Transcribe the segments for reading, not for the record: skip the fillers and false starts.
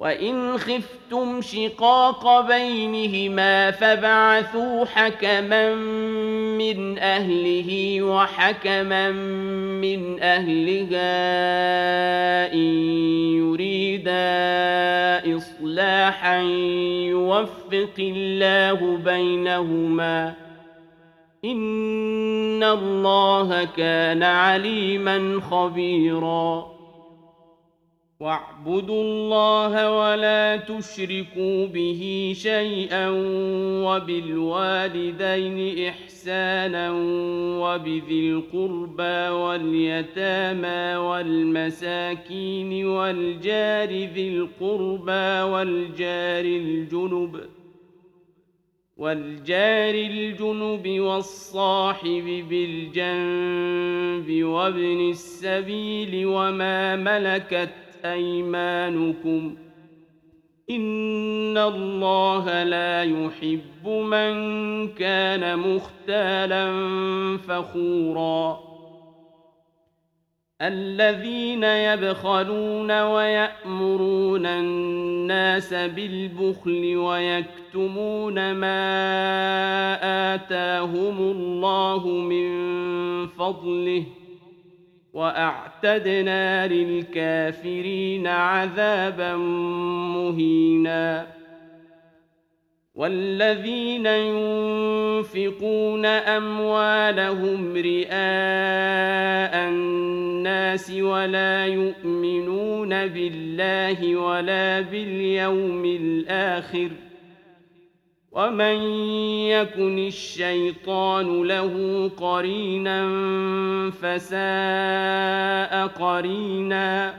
وإن خفتم شقاق بينهما فابعثوا حكما من أهله وحكما من أهلها إن يريدا إصلاحا يوفق الله بينهما إن الله كان عليما خبيرا واعبدوا الله ولا تشركوا به شيئا وبالوالدين إحسانا وبذي القربى واليتامى والمساكين والجار ذي القربى والجار الجنب والصاحب بالجنب وابن السبيل وما ملكت أيمانكم إن الله لا يحب من كان مختالا فخورا الذين يبخلون ويأمرون الناس بالبخل ويكتمون ما آتاهم الله من فضله وأعتدنا للكافرين عذابا مهينا والذين ينفقون أموالهم رئاء الناس ولا يؤمنون بالله ولا باليوم الآخر ومن يكن الشيطان له قرينا فساء قرينا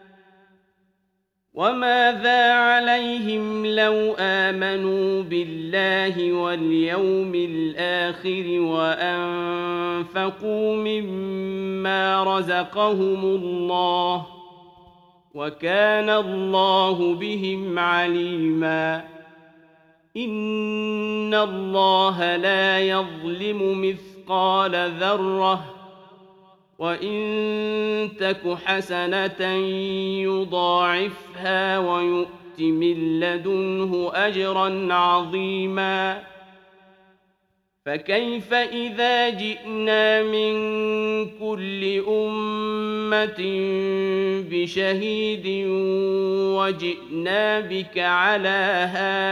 وماذا عليهم لو آمنوا بالله واليوم الآخر وأنفقوا مما رزقهم الله وكان الله بهم عليما إن الله لا يظلم مثقال ذرة وإن تك حسنة يضاعفها ويؤت من لدنه أجرا عظيما فكيف إذا جئنا من كل أمة بشهيد وجئنا بك على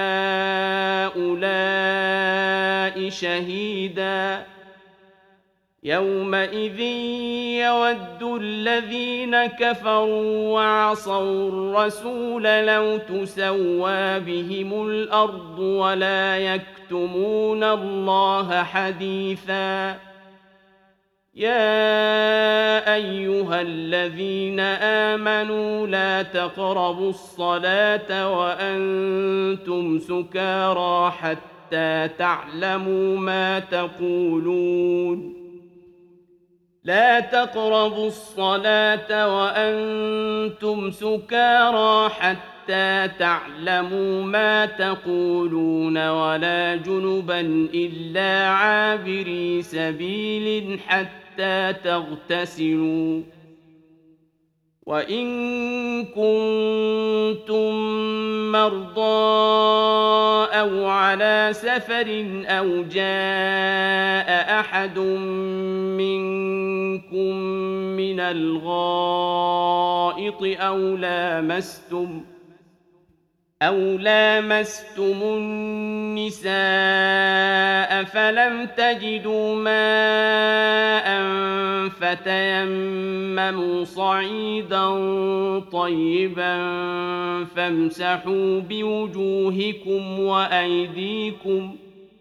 هؤلاء شهيدا يومئذ يود الذين كفروا وعصوا الرسول لو تسوى بهم الأرض ولا يكتمون الله حديثا يا أيها الذين آمنوا لا تقربوا الصلاة وأنتم سكارى حتى تعلموا ما تقولون لا تقربوا الصلاة وأنتم سكارى حتى تعلموا ما تقولون ولا جنبا إلا عابري سبيل حتى تغتسلوا وإن كنتم مرضى أو على سفر أو جاء أحد منكم من الغائط أو لامستم النساء فلم تجدوا ماء فتيمموا صعيدا طيبا فامسحوا بوجوهكم وأيديكم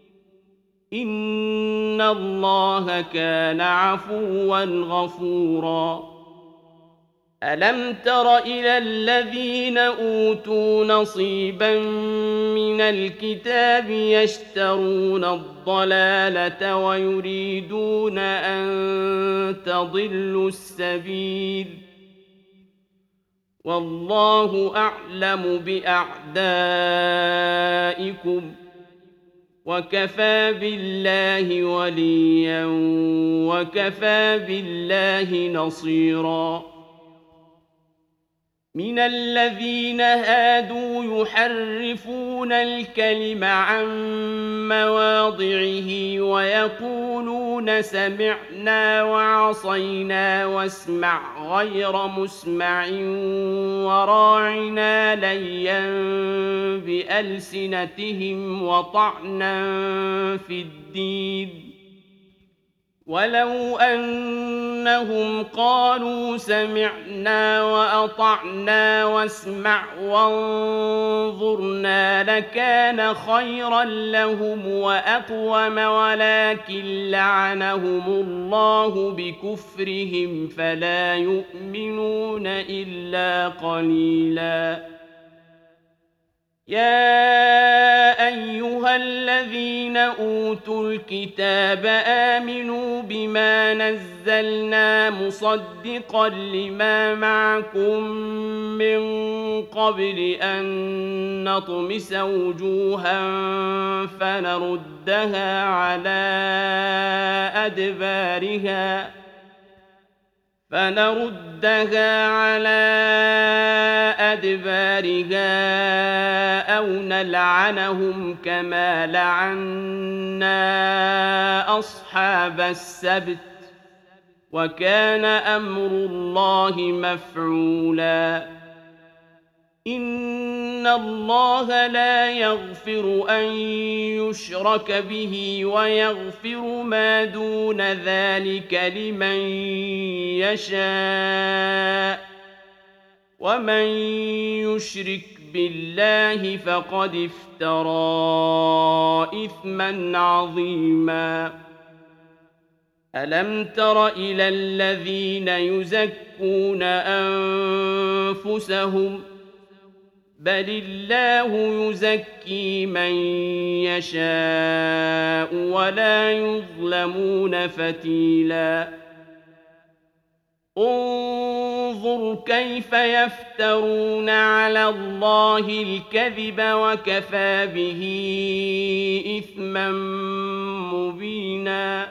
إن الله كان عفوا غفورا ألم تر إلى الذين أوتوا نصيبا من الكتاب يشترون الضلالة ويريدون أن تضلوا السبيل والله أعلم بأعدائكم وكفى بالله وليا وكفى بالله نصيرا من الذين هادوا يحرفون الكلم عن مواضعه ويقولون سمعنا وعصينا واسمع غير مسمع وراعنا ليا بألسنتهم وطعنا في الدين ولو أنهم قالوا سمعنا وأطعنا واسمع وانظرنا لكان خيرا لهم وأقوم ولكن لعنهم الله بكفرهم فلا يؤمنون إلا قليلاً يا أيها الذين أوتوا الكتاب آمنوا بما نزلنا مصدقا لما معكم من قبل أن نطمس وجوها فنردها على أدبارها أو نلعنهم كما لعنا أصحاب السبت وكان أمر الله مفعولا إن الله لا يغفر أن يشرك به ويغفر ما دون ذلك لمن يشاء ومن يشرك بالله فقد افترى إثما عظيما ألم تر إلى الذين يزكون أنفسهم بل الله يزكي من يشاء ولا يظلمون فتيلا انظر كيف يفترون على الله الكذب وكفى به إثما مبينا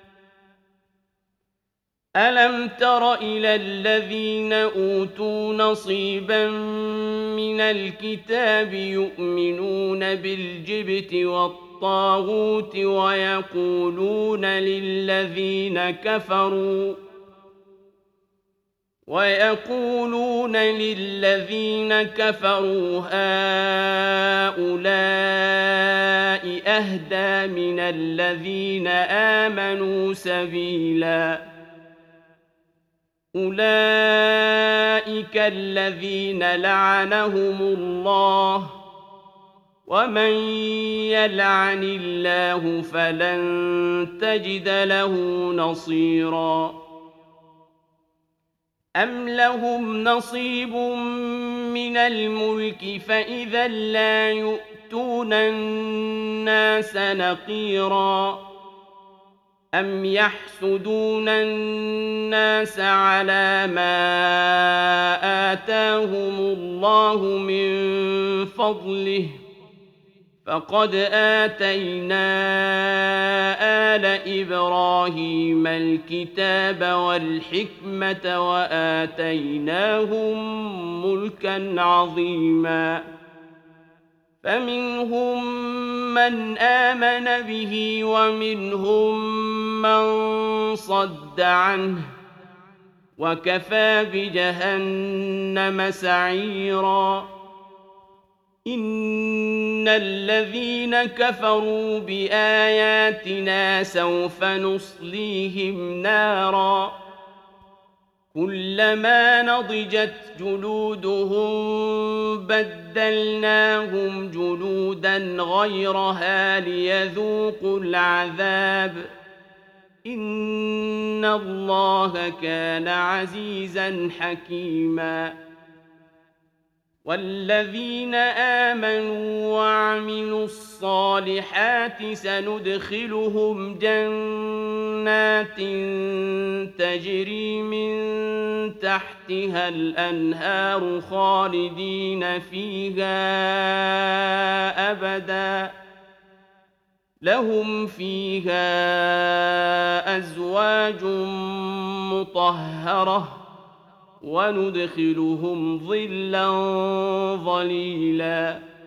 ألم تر إلى الذين أوتوا نصيبا من الكتاب يؤمنون بالجبت والطاغوت ويقولون للذين كفروا هؤلاء أهدى من الذين آمنوا سبيلا أولئك الذين لعنهم الله ومن يلعن الله فلن تجد له نصيرا أم لهم نصيب من الملك فإذا لا يؤتون الناس نقيرا أم يحسدون الناس على ما آتاهم الله من فضله فقد آتينا آل إبراهيم الكتاب والحكمة وآتيناهم ملكا عظيما فمنهم من آمن به ومنهم من صد عنه وكفى بجهنم سعيرا إن الذين كفروا بآياتنا سوف نصليهم نارا كلما نضجت جلودهم بدلناهم جلودا غيرها ليذوقوا العذاب إن الله كان عزيزا حكيما والذين آمنوا وعملوا الصالحات سندخلهم جنات تجري من تحتها الأنهار خالدين فيها أبدا لهم فيها أزواج مطهرة وندخلهم ظلا ظليلا